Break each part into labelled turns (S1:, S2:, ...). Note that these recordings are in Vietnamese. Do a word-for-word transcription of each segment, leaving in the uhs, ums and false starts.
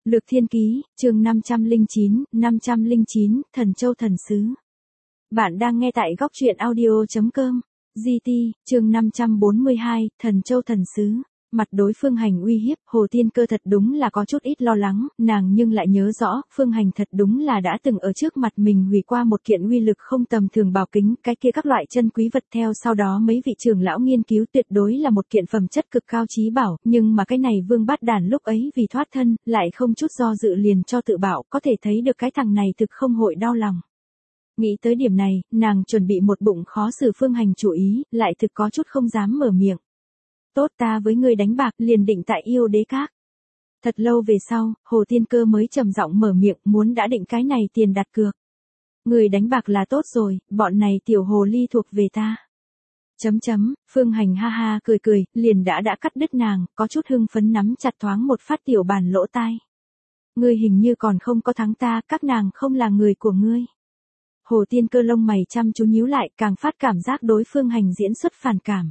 S1: Lược Thiên Ký, chương năm trăm lẻ chín, năm trăm lẻ chín, Thần Châu Thần Sứ. Bạn đang nghe tại góc truyện audio chấm com. giê tê, chương năm trăm bốn mươi hai, Thần Châu Thần Sứ. Mặt đối Phương Hành uy hiếp, Hồ Tiên Cơ thật đúng là có chút ít lo lắng, nàng nhưng lại nhớ rõ, Phương Hành thật đúng là đã từng ở trước mặt mình hủy qua một kiện uy lực không tầm thường bảo kính, cái kia các loại chân quý vật theo sau đó mấy vị trưởng lão nghiên cứu tuyệt đối là một kiện phẩm chất cực cao chí bảo, nhưng mà cái này Vương Bát Đàn lúc ấy vì thoát thân, lại không chút do dự liền cho tự bảo, có thể thấy được cái thằng này thực không hội đau lòng. Nghĩ tới điểm này, nàng chuẩn bị một bụng khó xử Phương Hành chủ ý, lại thực có chút không dám mở miệng. Tốt, ta với ngươi đánh bạc, liền định tại Yêu Đế Các. Thật lâu về sau, Hồ Tiên Cơ mới trầm giọng mở miệng, muốn đã định cái này tiền đặt cược. Người đánh bạc là tốt rồi, bọn này tiểu hồ ly thuộc về ta. Chấm chấm, Phương Hành ha ha cười cười, liền đã đã cắt đứt nàng, có chút hưng phấn nắm chặt thoáng một phát tiểu bàn lỗ tai. Ngươi hình như còn không có thắng ta, các nàng không là người của ngươi. Hồ Tiên Cơ lông mày chăm chú nhíu lại, càng phát cảm giác đối Phương Hành diễn xuất phản cảm.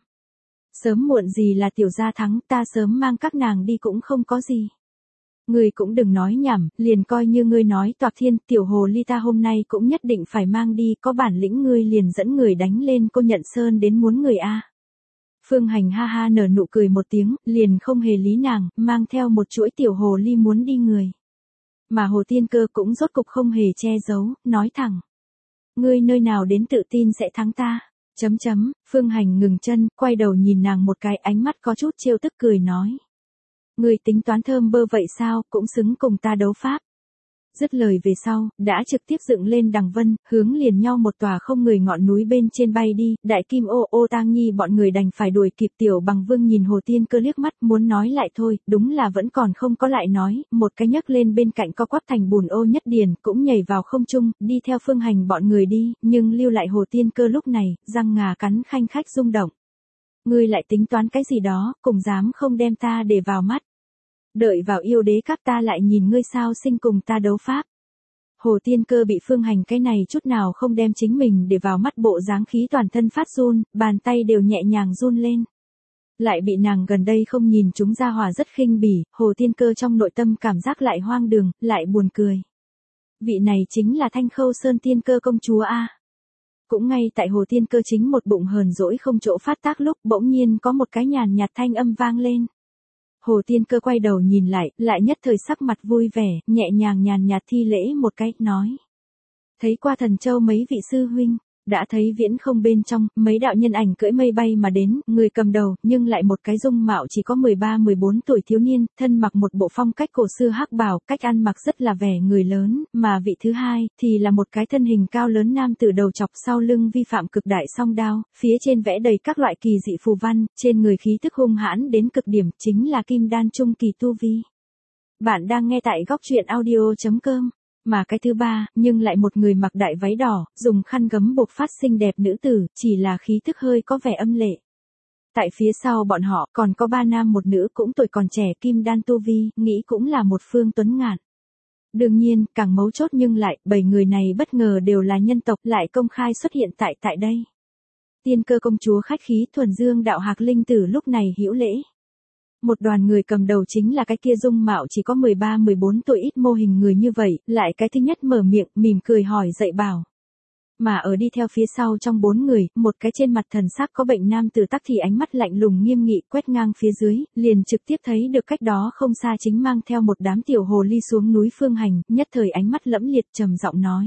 S1: Sớm muộn gì là tiểu gia thắng, ta sớm mang các nàng đi cũng không có gì. Ngươi cũng đừng nói nhảm, liền coi như ngươi nói toạc thiên, tiểu hồ ly ta hôm nay cũng nhất định phải mang đi, có bản lĩnh ngươi liền dẫn người đánh lên Cô Nhận Sơn đến muốn người a. Phương Hành ha ha nở nụ cười một tiếng, liền không hề lý nàng, mang theo một chuỗi tiểu hồ ly muốn đi người. Mà Hồ Tiên Cơ cũng rốt cục không hề che giấu, nói thẳng. Ngươi nơi nào đến tự tin sẽ thắng ta? Chấm chấm, Phương Hành ngừng chân, quay đầu nhìn nàng một cái, ánh mắt có chút trêu tức cười nói. Người tính toán thơm bơ vậy sao, cũng xứng cùng ta đấu pháp. Dứt lời về sau, đã trực tiếp dựng lên đằng vân, hướng liền nhau một tòa không người ngọn núi bên trên bay đi, Đại Kim Ô Ô Tang Nhi bọn người đành phải đuổi kịp. Tiểu Bằng Vương nhìn Hồ Tiên Cơ liếc mắt, muốn nói lại thôi, đúng là vẫn còn không có lại nói, một cái nhấc lên bên cạnh co quắp thành bùn ô nhất điền, cũng nhảy vào không trung, đi theo Phương Hành bọn người đi, nhưng lưu lại Hồ Tiên Cơ lúc này, răng ngà cắn khanh khách rung động. Ngươi lại tính toán cái gì đó, cùng dám không đem ta để vào mắt. Đợi vào Yêu Đế Các ta lại nhìn ngươi sao sinh cùng ta đấu pháp. Hồ Tiên Cơ bị Phương Hành cái này chút nào không đem chính mình để vào mắt bộ dáng khí toàn thân phát run, bàn tay đều nhẹ nhàng run lên. Lại bị nàng gần đây không nhìn chúng ra hòa rất khinh bỉ, Hồ Tiên Cơ trong nội tâm cảm giác lại hoang đường, lại buồn cười. Vị này chính là Thanh Khâu Sơn Tiên Cơ công chúa a. Cũng ngay tại Hồ Tiên Cơ chính một bụng hờn dỗi không chỗ phát tác lúc, bỗng nhiên có một cái nhàn nhạt thanh âm vang lên. Hồ Tiên Cơ quay đầu nhìn lại, lại nhất thời sắc mặt vui vẻ, nhẹ nhàng nhàn nhạt thi lễ một cái, nói. Thấy qua Thần Châu mấy vị sư huynh, đã thấy viễn không bên trong, mấy đạo nhân ảnh cưỡi mây bay mà đến, người cầm đầu, nhưng lại một cái dung mạo chỉ có mười ba mười bốn tuổi thiếu niên, thân mặc một bộ phong cách cổ xưa hắc bào, cách ăn mặc rất là vẻ người lớn, mà vị thứ hai, thì là một cái thân hình cao lớn nam tử đầu chọc sau lưng vi phạm cực đại song đao, phía trên vẽ đầy các loại kỳ dị phù văn, trên người khí tức hung hãn đến cực điểm, chính là Kim Đan trung kỳ tu vi. Bạn đang nghe tại góc truyện audio chấm com. Mà cái thứ ba, nhưng lại một người mặc đại váy đỏ, dùng khăn gấm buộc phát xinh đẹp nữ tử, chỉ là khí tức hơi có vẻ âm lệ. Tại phía sau bọn họ, còn có ba nam một nữ cũng tuổi còn trẻ kim đan tu vi, nghĩ cũng là một phương tuấn ngạn. Đương nhiên, càng mấu chốt nhưng lại, bảy người này bất ngờ đều là nhân tộc, lại công khai xuất hiện tại tại đây. Tiên Cơ công chúa khách khí, thuần dương đạo hạc linh tử lúc này hữu lễ. Một đoàn người cầm đầu chính là cái kia dung mạo chỉ có mười ba mười bốn tuổi ít mô hình người như vậy, lại cái thứ nhất mở miệng, mỉm cười hỏi dạy bảo. Mà ở đi theo phía sau trong bốn người, một cái trên mặt thần sắc có bệnh nam tử tắc thì ánh mắt lạnh lùng nghiêm nghị quét ngang phía dưới, liền trực tiếp thấy được cách đó không xa chính mang theo một đám tiểu hồ ly xuống núi Phương Hành, nhất thời ánh mắt lẫm liệt trầm giọng nói.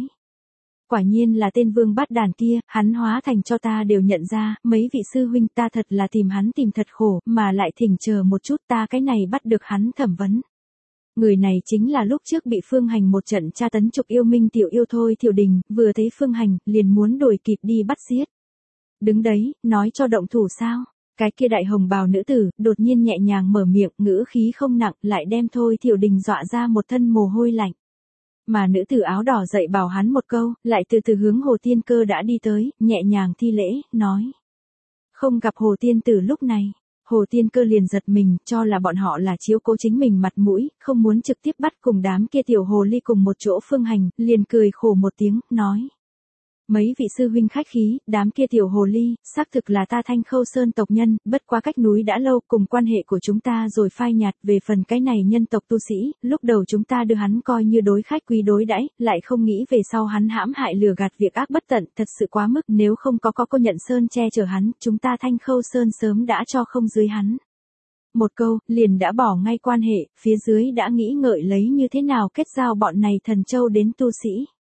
S1: Quả nhiên là tên Vương Bát Đàn kia, hắn hóa thành cho ta đều nhận ra, mấy vị sư huynh ta thật là tìm hắn tìm thật khổ, mà lại thỉnh chờ một chút ta cái này bắt được hắn thẩm vấn. Người này chính là lúc trước bị Phương Hành một trận tra tấn trục yêu minh tiểu yêu Thôi Thiểu Đình, vừa thấy Phương Hành, liền muốn đuổi kịp đi bắt giết. Đứng đấy, nói cho động thủ sao? Cái kia đại hồng bào nữ tử, đột nhiên nhẹ nhàng mở miệng, ngữ khí không nặng, lại đem Thôi Thiểu Đình dọa ra một thân mồ hôi lạnh. Mà nữ tử áo đỏ dạy bảo hắn một câu, lại từ từ hướng Hồ Tiên Cơ đã đi tới, nhẹ nhàng thi lễ, nói. Không gặp Hồ Tiên Tử lúc này, Hồ Tiên Cơ liền giật mình, cho là bọn họ là chiếu cố chính mình mặt mũi, không muốn trực tiếp bắt cùng đám kia tiểu hồ ly cùng một chỗ Phương Hành, liền cười khổ một tiếng, nói. Mấy vị sư huynh khách khí, đám kia tiểu hồ ly, xác thực là ta Thanh Khâu Sơn tộc nhân, bất quá cách núi đã lâu, cùng quan hệ của chúng ta rồi phai nhạt, về phần cái này nhân tộc tu sĩ, lúc đầu chúng ta đưa hắn coi như đối khách quý đối đãi, lại không nghĩ về sau hắn hãm hại lừa gạt việc ác bất tận, thật sự quá mức, nếu không có có cô nhận Sơn che chở hắn, chúng ta Thanh Khâu Sơn sớm đã cho không dưới hắn. Một câu, liền đã bỏ ngay quan hệ, phía dưới đã nghĩ ngợi lấy như thế nào kết giao bọn này thần châu đến tu sĩ.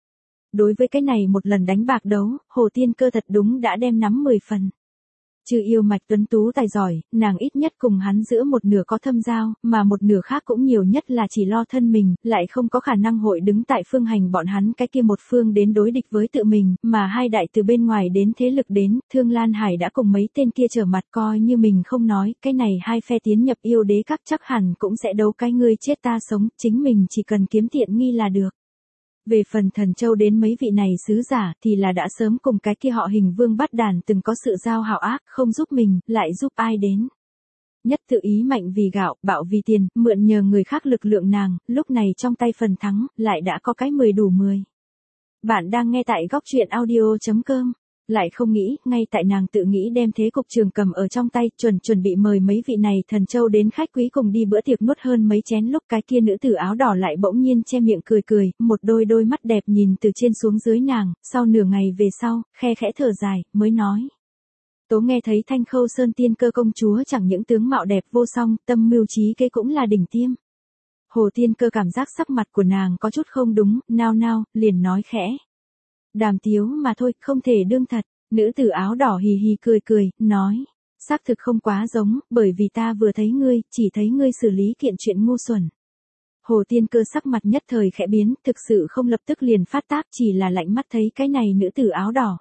S1: Đối với cái này một lần đánh bạc đấu, Hồ Tiên Cơ thật đúng đã đem nắm mười phần. Trừ yêu mạch tuấn tú tài giỏi, nàng ít nhất cùng hắn giữa một nửa có thâm giao, mà một nửa khác cũng nhiều nhất là chỉ lo thân mình, lại không có khả năng hội đứng tại phương hành bọn hắn cái kia một phương đến đối địch với tự mình, mà hai đại từ bên ngoài đến thế lực đến, Thương Lan Hải đã cùng mấy tên kia trở mặt coi như mình không nói, cái này hai phe tiến nhập yêu đế các chắc hẳn cũng sẽ đấu cái ngươi chết ta sống, chính mình chỉ cần kiếm tiện nghi là được. Về phần thần châu đến mấy vị này sứ giả thì là đã sớm cùng cái kia họ Hình Vương Bát Đàn từng có sự giao hảo ác, không giúp mình, lại giúp ai đến. Nhất tự ý mạnh vì gạo, bạo vì tiền, mượn nhờ người khác lực lượng nàng, lúc này trong tay phần thắng, lại đã có cái mười đủ mười. Bạn đang nghe tại góc truyện audio chấm com. Lại không nghĩ, ngay tại nàng tự nghĩ đem thế cục trường cầm ở trong tay, chuẩn chuẩn bị mời mấy vị này thần châu đến khách quý cùng đi bữa tiệc nuốt hơn mấy chén lúc cái kia nữ tử áo đỏ lại bỗng nhiên che miệng cười cười, một đôi đôi mắt đẹp nhìn từ trên xuống dưới nàng, sau nửa ngày về sau, khe khẽ thở dài, mới nói. Tố nghe thấy Thanh Khâu Sơn tiên cơ công chúa chẳng những tướng mạo đẹp vô song, tâm mưu trí kế cũng là đỉnh tiêm. Hồ Tiên Cơ cảm giác sắc mặt của nàng có chút không đúng, nao nao, liền nói khẽ. Đàm tiếu mà thôi, không thể đương thật. Nữ tử áo đỏ hì hì cười cười, nói. Xác thực không quá giống, bởi vì ta vừa thấy ngươi, chỉ thấy ngươi xử lý kiện chuyện ngu xuẩn. Hồ Tiên Cơ sắc mặt nhất thời khẽ biến, thực sự không lập tức liền phát tác, chỉ là lạnh mắt thấy cái này nữ tử áo đỏ.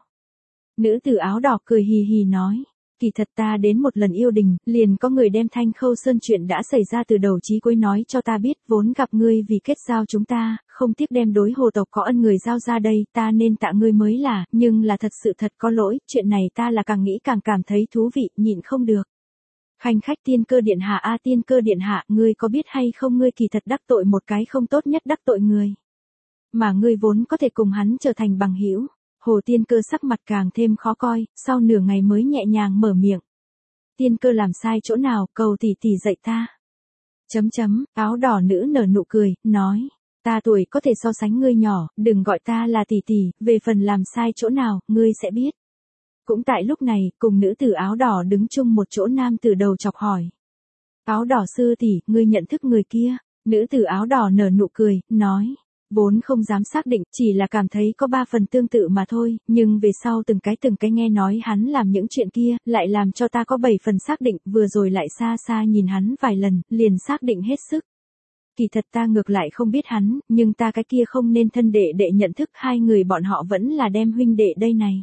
S1: Nữ tử áo đỏ cười hì hì nói. Kỳ thật ta đến một lần yêu đình, liền có người đem Thanh Khâu Sơn chuyện đã xảy ra từ đầu chí cuối nói cho ta biết, vốn gặp ngươi vì kết giao chúng ta, không tiếc đem đối hồ tộc có ân người giao ra đây, ta nên tạ ngươi mới là, nhưng là thật sự thật có lỗi, chuyện này ta là càng nghĩ càng cảm thấy thú vị, nhịn không được. Khanh khách Tiên Cơ điện hạ a Tiên Cơ điện hạ, ngươi có biết hay không ngươi kỳ thật đắc tội một cái không tốt nhất đắc tội người. Mà ngươi vốn có thể cùng hắn trở thành bằng hữu. Hồ Tiên Cơ sắc mặt càng thêm khó coi, sau nửa ngày mới nhẹ nhàng mở miệng. Tiên Cơ làm sai chỗ nào, cầu tỷ tỷ dạy ta. Chấm chấm, áo đỏ nữ nở nụ cười, nói. Ta tuổi có thể so sánh ngươi nhỏ, đừng gọi ta là tỷ tỷ, về phần làm sai chỗ nào, ngươi sẽ biết. Cũng tại lúc này, cùng nữ tử áo đỏ đứng chung một chỗ nam tử đầu chọc hỏi. Áo đỏ sư tỷ, ngươi nhận thức người kia, nữ tử áo đỏ nở nụ cười, nói. Vốn không dám xác định, chỉ là cảm thấy có ba phần tương tự mà thôi, nhưng về sau từng cái từng cái nghe nói hắn làm những chuyện kia, lại làm cho ta có bảy phần xác định, vừa rồi lại xa xa nhìn hắn vài lần, liền xác định hết sức. Kỳ thật ta ngược lại không biết hắn, nhưng ta cái kia không nên thân đệ đệ nhận thức hai người bọn họ vẫn là đem huynh đệ đây này.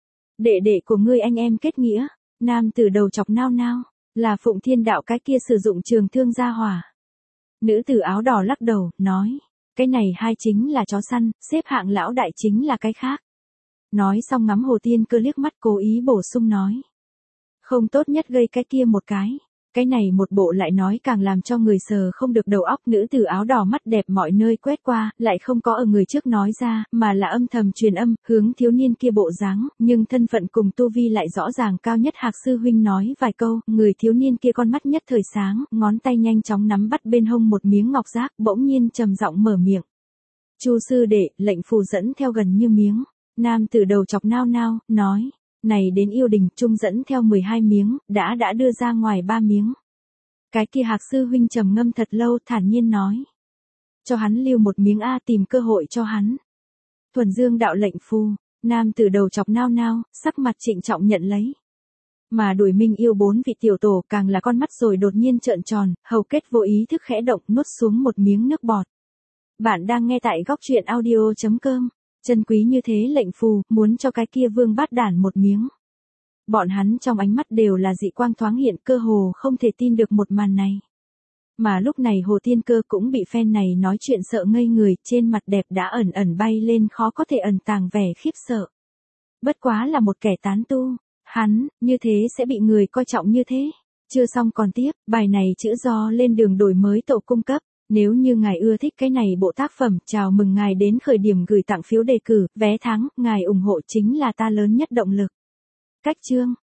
S1: Đệ đệ của ngươi anh em kết nghĩa, nam từ đầu chọc nao nao, là Phụng Thiên Đạo cái kia sử dụng trường thương gia hỏa. Nữ tử áo đỏ lắc đầu, nói. Cái này hai chính là chó săn, xếp hạng lão đại chính là cái khác. Nói xong ngắm Hồ Tiên Cơ liếc mắt cố ý bổ sung nói. Không tốt nhất gây cái kia một cái. Cái này một bộ lại nói càng làm cho người sờ không được đầu óc. Nữ tử áo đỏ mắt đẹp mọi nơi quét qua, lại không có ở người trước nói ra, mà là âm thầm truyền âm, hướng thiếu niên kia bộ dáng, nhưng thân phận cùng tu vi lại rõ ràng cao nhất. Hạc sư huynh nói vài câu, người thiếu niên kia con mắt nhất thời sáng, ngón tay nhanh chóng nắm bắt bên hông một miếng ngọc giác, bỗng nhiên trầm giọng mở miệng. Chu sư đệ, lệnh phù dẫn theo gần như miếng. Nam tử đầu chọc nao nao, nói. Này đến yêu đình, trung dẫn theo mười hai miếng, đã đã đưa ra ngoài ba miếng. Cái kia Hạc sư huynh trầm ngâm thật lâu, thản nhiên nói. Cho hắn lưu một miếng A, tìm cơ hội cho hắn. Thuần Dương đạo lệnh phù, nam tử đầu chọc nao nao, sắc mặt trịnh trọng nhận lấy. Mà Đuổi Minh yêu bốn vị tiểu tổ càng là con mắt rồi đột nhiên trợn tròn, hầu kết vô ý thức khẽ động nuốt xuống một miếng nước bọt. Bạn đang nghe tại góc truyện audio chấm com. Chân quý như thế lệnh phù, muốn cho cái kia Vương Bát Đản một miếng. Bọn hắn trong ánh mắt đều là dị quang thoáng hiện, cơ hồ không thể tin được một màn này. Mà lúc này Hồ Tiên Cơ cũng bị phen này nói chuyện sợ ngây người, trên mặt đẹp đã ẩn ẩn bay lên khó có thể ẩn tàng vẻ khiếp sợ. Bất quá là một kẻ tán tu, hắn, như thế sẽ bị người coi trọng như thế. Chưa xong còn tiếp, bài này chữ do lên đường đổi mới tổ cung cấp. Nếu như ngài ưa thích cái này bộ tác phẩm, chào mừng ngài đến khởi điểm gửi tặng phiếu đề cử, vé thắng, ngài ủng hộ chính là ta lớn nhất động lực. Cách chương